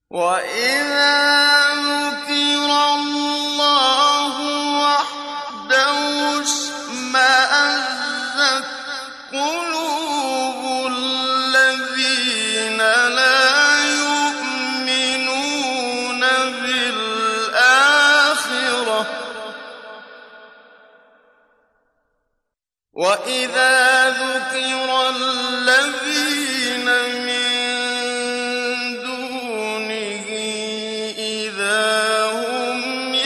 وَإِذَا ذُكِرَ اللَّهُ وَحْدَهُ اشْمَأَزَّتْ قُلُوبُ الَّذِينَ لَا يُؤْمِنُونَ بِالْآخِرَةِ ۖ وَإِذَا ذُكِرَ الَّذِينَ مِن دُونِهِ إِذَا هُمْ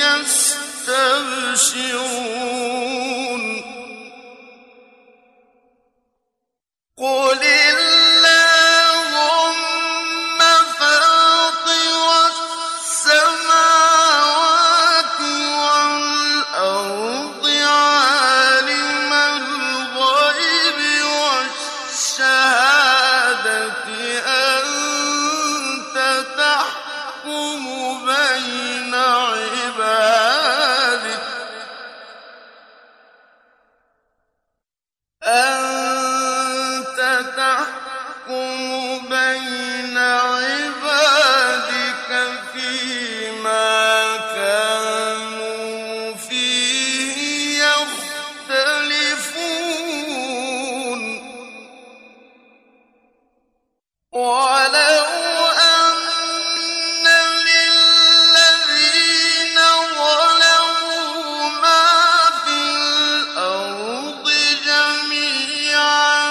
يَسْتَبْشِرُونَ قُلِ اللَّهُمَّ فَاطِرَ السَّمَاوَاتِ وَالْأَرْضِ عَالِمَ الْغَيْبِ وَالشَّهَادَةِ أَنتَ تَحْكُمُ بَيْنَ عِبَادِكَ فِيمَا كَانُوا فِيهِ يَخْتَلِفُونَ وَلَوْ أَنَّ لِلَّذِينَ ظَلَمُوا مَا فِي الْأَرْضِ جَمِيعًا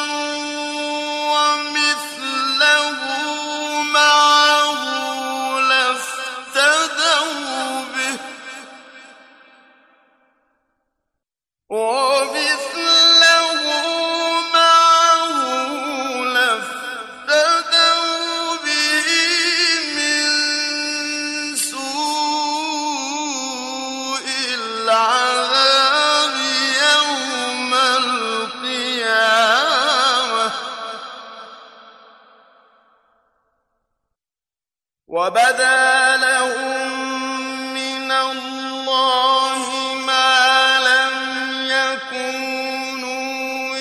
وَمِثْلَهُ مَعَهُ لَافْتَدَوْا بِهِ مِن سُوءِ الْعَذَابِ يَوْمَ الْقِيَامَةِ ۚ وَبَدَا لَهُم مِّنَ اللَّهِ مَا لَمْ يَكُونُوا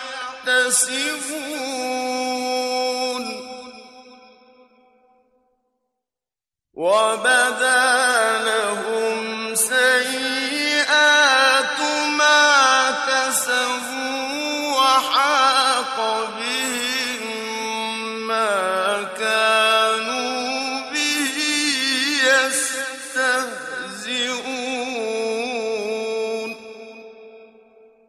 يَحْتَسِبُونَ وَبَدَا لَهُمْ سَيِّئَاتُ مَا كَسَبُوا وَحَاقَ بِهِم